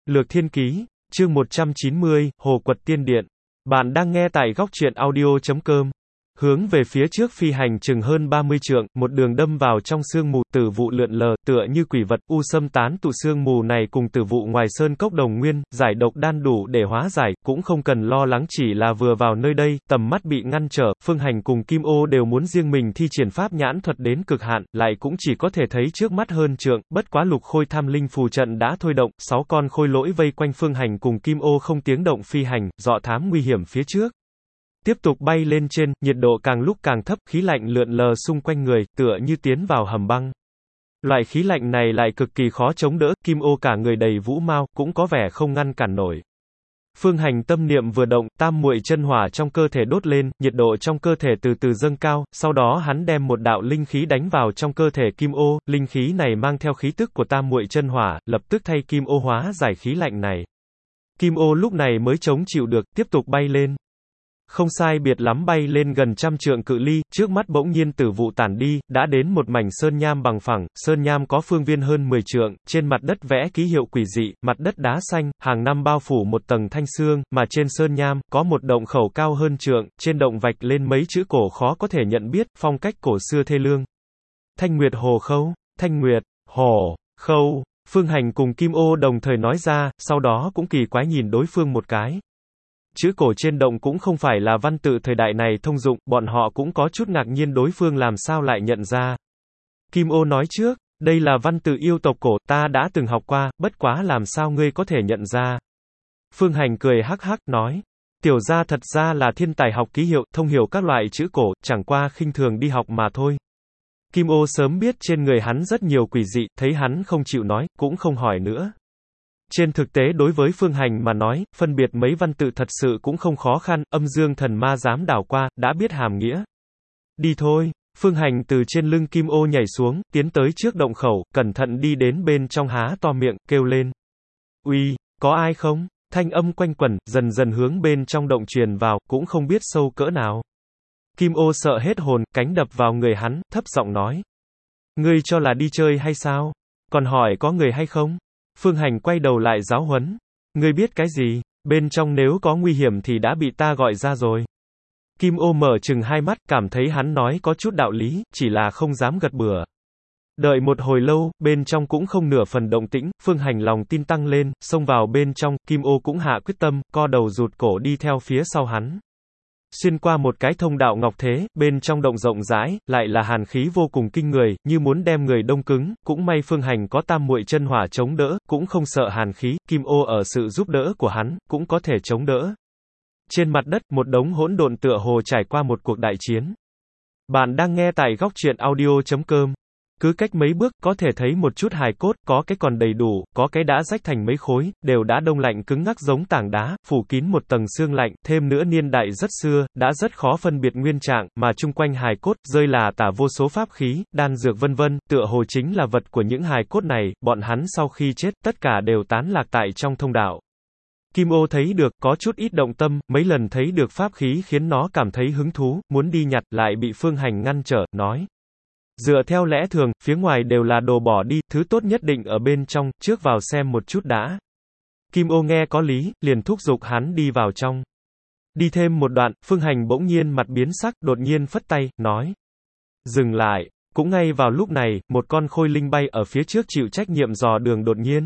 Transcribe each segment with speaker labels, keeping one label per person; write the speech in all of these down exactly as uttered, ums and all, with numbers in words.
Speaker 1: Lược Thiên Ký, chương một trăm chín mươi, Hồ Quật Tiên Điện. Bạn đang nghe tại góc truyện audio chấm com. Hướng về phía trước phi hành chừng hơn ba mươi trượng, một đường đâm vào trong sương mù, tử vụ lượn lờ, tựa như quỷ vật, u sâm tán tụ sương mù này cùng tử vụ ngoài sơn cốc đồng nguyên, giải độc đan đủ để hóa giải, cũng không cần lo lắng chỉ là vừa vào nơi đây, tầm mắt bị ngăn trở, Phương Hành cùng Kim Ô đều muốn riêng mình thi triển pháp nhãn thuật đến cực hạn, lại cũng chỉ có thể thấy trước mắt hơn trượng, bất quá lục khôi tham linh phù trận đã thôi động, sáu con khôi lỗi vây quanh Phương Hành cùng Kim Ô không tiếng động phi hành, dọ thám nguy hiểm phía trước. Tiếp tục bay lên trên, nhiệt độ càng lúc càng thấp, khí lạnh lượn lờ xung quanh người, tựa như tiến vào hầm băng. Loại khí lạnh này lại cực kỳ khó chống đỡ, Kim Ô cả người đầy vũ mao, cũng có vẻ không ngăn cản nổi. Phương Hành tâm niệm vừa động, tam muội chân hỏa trong cơ thể đốt lên, nhiệt độ trong cơ thể từ từ dâng cao, sau đó hắn đem một đạo linh khí đánh vào trong cơ thể Kim Ô, linh khí này mang theo khí tức của tam muội chân hỏa, lập tức thay Kim Ô hóa giải khí lạnh này. Kim Ô lúc này mới chống chịu được, tiếp tục bay lên. Không sai biệt lắm bay lên gần trăm trượng cự ly, trước mắt bỗng nhiên tử vụ tản đi, đã đến một mảnh sơn nham bằng phẳng, sơn nham có phương viên hơn mười trượng, trên mặt đất vẽ ký hiệu quỷ dị, mặt đất đá xanh, hàng năm bao phủ một tầng thanh xương, mà trên sơn nham, có một động khẩu cao hơn trượng, trên động vạch lên mấy chữ cổ khó có thể nhận biết, phong cách cổ xưa thê lương. Thanh Nguyệt Hồ Khâu, Thanh Nguyệt, Hồ, Khâu, Phương Hành cùng Kim Ô đồng thời nói ra, sau đó cũng kỳ quái nhìn đối phương một cái. Chữ cổ trên động cũng không phải là văn tự thời đại này thông dụng, bọn họ cũng có chút ngạc nhiên đối phương làm sao lại nhận ra. Kim Ô nói trước, đây là văn tự yêu tộc cổ, ta đã từng học qua, bất quá làm sao ngươi có thể nhận ra. Phương Hành cười hắc hắc, nói, tiểu gia thật ra là thiên tài học ký hiệu, thông hiểu các loại chữ cổ, chẳng qua khinh thường đi học mà thôi. Kim Ô sớm biết trên người hắn rất nhiều quỷ dị, thấy hắn không chịu nói, cũng không hỏi nữa. Trên thực tế đối với Phương Hành mà nói, phân biệt mấy văn tự thật sự cũng không khó khăn, âm dương thần ma dám đảo qua, đã biết hàm nghĩa. Đi thôi, Phương Hành từ trên lưng Kim Ô nhảy xuống, tiến tới trước động khẩu, cẩn thận đi đến bên trong há to miệng, kêu lên. Uy, có ai không? Thanh âm quanh quẩn, dần dần hướng bên trong động truyền vào, cũng không biết sâu cỡ nào. Kim Ô sợ hết hồn, cánh đập vào người hắn, thấp giọng nói. Ngươi cho là đi chơi hay sao? Còn hỏi có người hay không? Phương Hành quay đầu lại giáo huấn. Ngươi biết cái gì? Bên trong nếu có nguy hiểm thì đã bị ta gọi ra rồi. Kim Ô mở chừng hai mắt, cảm thấy hắn nói có chút đạo lý, chỉ là không dám gật bừa. Đợi một hồi lâu, bên trong cũng không nửa phần động tĩnh, Phương Hành lòng tin tăng lên, xông vào bên trong, Kim Ô cũng hạ quyết tâm, co đầu rụt cổ đi theo phía sau hắn. Xuyên qua một cái thông đạo ngọc thế, bên trong động rộng rãi, lại là hàn khí vô cùng kinh người, như muốn đem người đông cứng, cũng may Phương Hành có tam muội chân hỏa chống đỡ, cũng không sợ hàn khí, Kim Ô ở sự giúp đỡ của hắn, cũng có thể chống đỡ. Trên mặt đất, một đống hỗn độn tựa hồ trải qua một cuộc đại chiến. Bạn đang nghe tại góc truyện audio chấm com. Cứ cách mấy bước, có thể thấy một chút hài cốt, có cái còn đầy đủ, có cái đã rách thành mấy khối, đều đã đông lạnh cứng ngắc giống tảng đá, phủ kín một tầng xương lạnh, thêm nữa niên đại rất xưa, đã rất khó phân biệt nguyên trạng, mà chung quanh hài cốt, rơi là tả vô số pháp khí, đan dược vân vân, tựa hồ chính là vật của những hài cốt này, bọn hắn sau khi chết, tất cả đều tán lạc tại trong thông đạo. Kim Ô thấy được, có chút ít động tâm, mấy lần thấy được pháp khí khiến nó cảm thấy hứng thú, muốn đi nhặt, lại bị Phương Hành ngăn trở, nói. Dựa theo lẽ thường, phía ngoài đều là đồ bỏ đi, thứ tốt nhất định ở bên trong, trước vào xem một chút đã. Kim Ô nghe có lý, liền thúc giục hắn đi vào trong. Đi thêm một đoạn, Phương Hành bỗng nhiên mặt biến sắc, đột nhiên phất tay, nói. Dừng lại. Cũng ngay vào lúc này, một con khôi linh bay ở phía trước chịu trách nhiệm dò đường đột nhiên.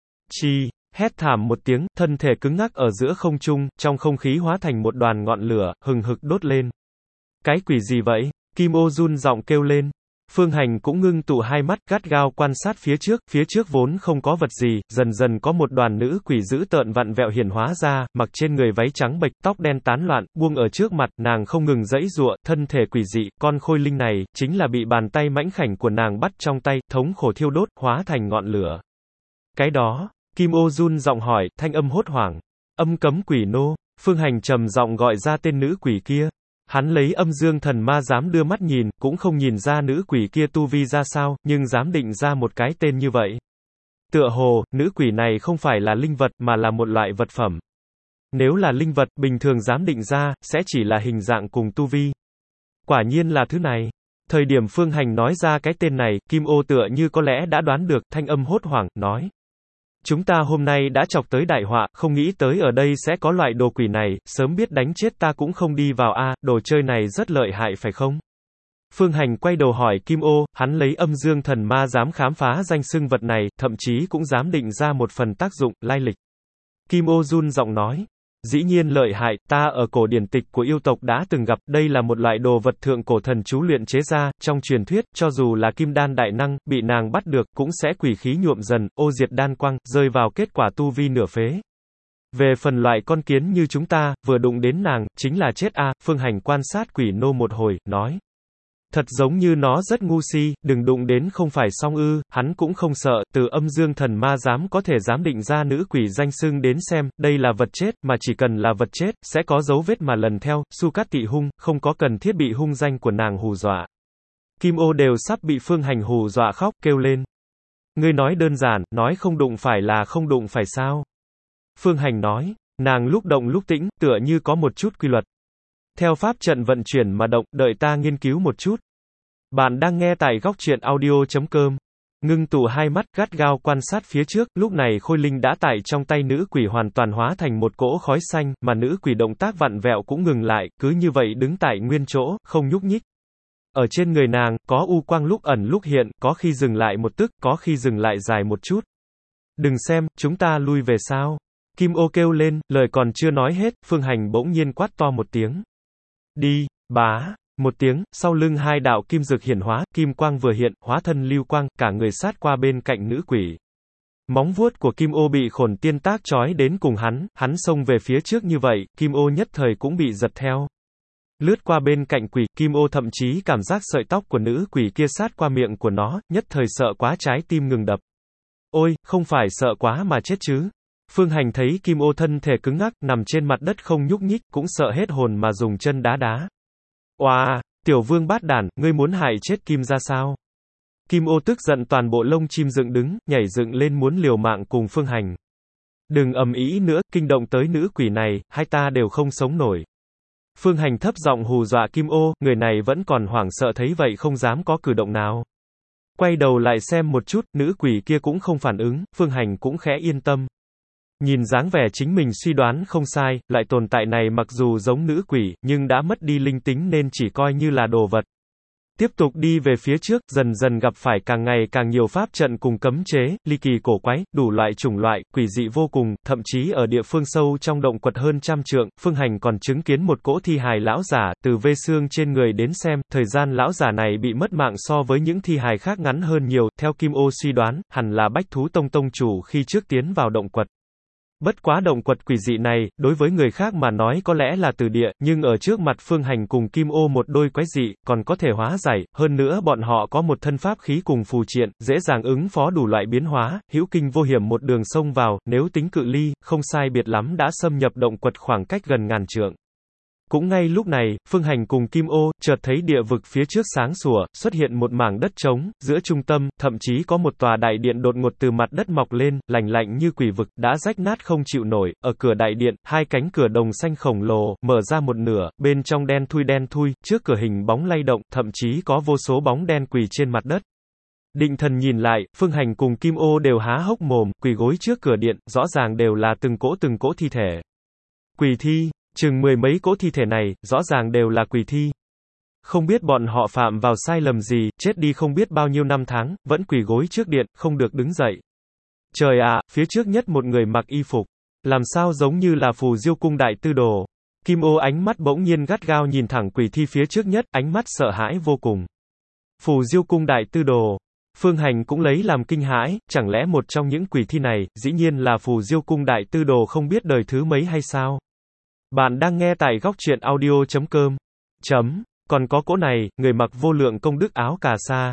Speaker 1: Chi, hét thảm một tiếng, thân thể cứng ngắc ở giữa không trung, trong không khí hóa thành một đoàn ngọn lửa, hừng hực đốt lên. Cái quỷ gì vậy? Kim Ô run giọng kêu lên. Phương Hành cũng ngưng tụ hai mắt, gắt gao quan sát phía trước, phía trước vốn không có vật gì, dần dần có một đoàn nữ quỷ dữ tợn vặn vẹo hiển hóa ra, mặc trên người váy trắng bệch, tóc đen tán loạn, buông ở trước mặt, nàng không ngừng giãy giụa, thân thể quỷ dị, con khôi linh này, chính là bị bàn tay mãnh khảnh của nàng bắt trong tay, thống khổ thiêu đốt, hóa thành ngọn lửa. Cái đó, Kim Ô run giọng hỏi, thanh âm hốt hoảng, âm cấm quỷ nô, Phương Hành trầm giọng gọi ra tên nữ quỷ kia. Hắn lấy âm dương thần ma dám đưa mắt nhìn, cũng không nhìn ra nữ quỷ kia tu vi ra sao, nhưng dám định ra một cái tên như vậy. Tựa hồ, nữ quỷ này không phải là linh vật, mà là một loại vật phẩm. Nếu là linh vật, bình thường dám định ra, sẽ chỉ là hình dạng cùng tu vi. Quả nhiên là thứ này. Thời điểm Phương Hành nói ra cái tên này, Kim Ô tựa như có lẽ đã đoán được, thanh âm hốt hoảng, nói. Chúng ta hôm nay đã chọc tới đại họa, không nghĩ tới ở đây sẽ có loại đồ quỷ này, sớm biết đánh chết ta cũng không đi vào a, đồ chơi này rất lợi hại phải không? Phương Hành quay đầu hỏi Kim Ô, hắn lấy âm dương thần ma dám khám phá danh xưng vật này, thậm chí cũng dám định ra một phần tác dụng, lai lịch. Kim Ô run giọng nói, dĩ nhiên lợi hại, ta ở cổ điển tịch của yêu tộc đã từng gặp, đây là một loại đồ vật thượng cổ thần chú luyện chế ra, trong truyền thuyết, cho dù là kim đan đại năng, bị nàng bắt được, cũng sẽ quỷ khí nhuộm dần, ô diệt đan quang, rơi vào kết quả tu vi nửa phế. Về phần loại con kiến như chúng ta, vừa đụng đến nàng, chính là chết a. Phương Hành quan sát quỷ nô một hồi, nói. Thật giống như nó rất ngu si, đừng đụng đến không phải xong ư, hắn cũng không sợ, từ âm dương thần ma dám có thể dám định ra nữ quỷ danh xưng đến xem, đây là vật chết, mà chỉ cần là vật chết, sẽ có dấu vết mà lần theo, Su Cát Tị hung, không có cần thiết bị hung danh của nàng hù dọa. Kim Ô đều sắp bị Phương Hành hù dọa khóc, kêu lên. Ngươi nói đơn giản, nói không đụng phải là không đụng phải sao? Phương Hành nói, nàng lúc động lúc tĩnh, tựa như có một chút quy luật. Theo pháp trận vận chuyển mà động, đợi ta nghiên cứu một chút. Bạn đang nghe tại góc truyện audio chấm com. Ngưng tụ hai mắt, gắt gao quan sát phía trước, lúc này khôi linh đã tại trong tay nữ quỷ hoàn toàn hóa thành một cỗ khói xanh, mà nữ quỷ động tác vặn vẹo cũng ngừng lại, cứ như vậy đứng tại nguyên chỗ, không nhúc nhích. Ở trên người nàng, có u quang lúc ẩn lúc hiện, có khi dừng lại một tức, có khi dừng lại dài một chút. Đừng xem, chúng ta lui về sao? Kim Ô kêu lên, lời còn chưa nói hết, Phương Hành bỗng nhiên quát to một tiếng. Đi, bá, một tiếng, sau lưng hai đạo kim dược hiển hóa, kim quang vừa hiện, hóa thân lưu quang, cả người sát qua bên cạnh nữ quỷ. Móng vuốt của Kim Ô bị Khổn Tiên tác trói đến cùng hắn, hắn xông về phía trước như vậy, Kim Ô nhất thời cũng bị giật theo. Lướt qua bên cạnh quỷ, Kim Ô thậm chí cảm giác sợi tóc của nữ quỷ kia sát qua miệng của nó, nhất thời sợ quá trái tim ngừng đập. Ôi, không phải sợ quá mà chết chứ. Phương Hành thấy Kim Ô thân thể cứng ngắc, nằm trên mặt đất không nhúc nhích, cũng sợ hết hồn mà dùng chân đá đá. Oa, tiểu vương bát đản, ngươi muốn hại chết Kim ra sao? Kim Ô tức giận toàn bộ lông chim dựng đứng, nhảy dựng lên muốn liều mạng cùng Phương Hành. Đừng ầm ĩ nữa, kinh động tới nữ quỷ này, hai ta đều không sống nổi. Phương Hành thấp giọng hù dọa Kim Ô, người này vẫn còn hoảng sợ thấy vậy không dám có cử động nào. Quay đầu lại xem một chút, nữ quỷ kia cũng không phản ứng, Phương Hành cũng khẽ yên tâm. Nhìn dáng vẻ chính mình suy đoán không sai, loại tồn tại này mặc dù giống nữ quỷ, nhưng đã mất đi linh tính nên chỉ coi như là đồ vật. Tiếp tục đi về phía trước, dần dần gặp phải càng ngày càng nhiều pháp trận cùng cấm chế, ly kỳ cổ quái, đủ loại chủng loại, quỷ dị vô cùng, thậm chí ở địa phương sâu trong động quật hơn trăm trượng, Phương Hành còn chứng kiến một cỗ thi hài lão giả, từ vê xương trên người đến xem, thời gian lão giả này bị mất mạng so với những thi hài khác ngắn hơn nhiều, theo Kim Ô suy đoán, hẳn là Bách Thú Tông tông chủ khi trước tiến vào động quật. Bất quá động quật quỷ dị này, đối với người khác mà nói có lẽ là từ địa, nhưng ở trước mặt Phương Hành cùng Kim Ô một đôi quái dị, còn có thể hóa giải, hơn nữa bọn họ có một thân pháp khí cùng phù triện, dễ dàng ứng phó đủ loại biến hóa, hữu kinh vô hiểm một đường sông vào, nếu tính cự ly, không sai biệt lắm đã xâm nhập động quật khoảng cách gần ngàn trượng. Cũng ngay lúc này, Phương Hành cùng Kim Ô, chợt thấy địa vực phía trước sáng sủa, xuất hiện một mảng đất trống, giữa trung tâm, thậm chí có một tòa đại điện đột ngột từ mặt đất mọc lên, lạnh lạnh như quỷ vực, đã rách nát không chịu nổi, ở cửa đại điện, hai cánh cửa đồng xanh khổng lồ, mở ra một nửa, bên trong đen thui đen thui, trước cửa hình bóng lay động, thậm chí có vô số bóng đen quỳ trên mặt đất. Định thần nhìn lại, Phương Hành cùng Kim Ô đều há hốc mồm, quỳ gối trước cửa điện, rõ ràng đều là từng cỗ từng cỗ thi thể. Quỷ thi. Chừng mười mấy cỗ thi thể này, rõ ràng đều là quỷ thi. Không biết bọn họ phạm vào sai lầm gì, chết đi không biết bao nhiêu năm tháng, vẫn quỳ gối trước điện, không được đứng dậy. Trời ạ, phía trước nhất một người mặc y phục. Làm sao giống như là Phù Diêu cung đại tư đồ. Kim Ô ánh mắt bỗng nhiên gắt gao nhìn thẳng quỷ thi phía trước nhất, ánh mắt sợ hãi vô cùng. Phù Diêu cung đại tư đồ. Phương Hành cũng lấy làm kinh hãi, chẳng lẽ một trong những quỷ thi này, dĩ nhiên là Phù Diêu cung đại tư đồ không biết đời thứ mấy hay sao? Bạn đang nghe tại góc truyện audio chấm com. Chấm. Còn có cỗ này, người mặc vô lượng công đức áo cà sa.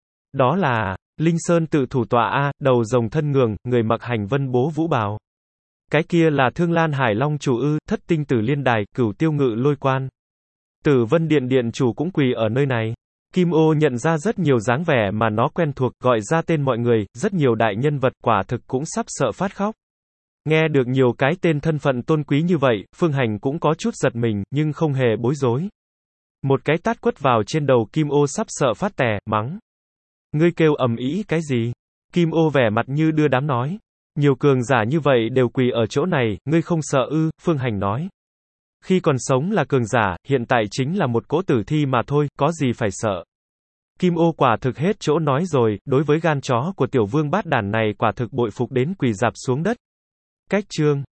Speaker 1: Đó là, Linh Sơn tự thủ tọa A, đầu rồng thân ngường, người mặc hành vân bố vũ bào. Cái kia là Thương Lan Hải Long chủ ư, thất tinh tử liên đài, cửu tiêu ngự lôi quan. Tử Vân Điện điện chủ cũng quỳ ở nơi này. Kim Ô nhận ra rất nhiều dáng vẻ mà nó quen thuộc, gọi ra tên mọi người, rất nhiều đại nhân vật quả thực cũng sắp sợ phát khóc. Nghe được nhiều cái tên thân phận tôn quý như vậy, Phương Hành cũng có chút giật mình, nhưng không hề bối rối. Một cái tát quất vào trên đầu Kim Ô sắp sợ phát tè, mắng. Ngươi kêu ầm ĩ cái gì? Kim Ô vẻ mặt như đưa đám nói. Nhiều cường giả như vậy đều quỳ ở chỗ này, ngươi không sợ ư, Phương Hành nói. Khi còn sống là cường giả, hiện tại chính là một cỗ tử thi mà thôi, có gì phải sợ. Kim Ô quả thực hết chỗ nói rồi, đối với gan chó của tiểu vương bát đản này quả thực bội phục đến quỳ rạp xuống đất. Cách chương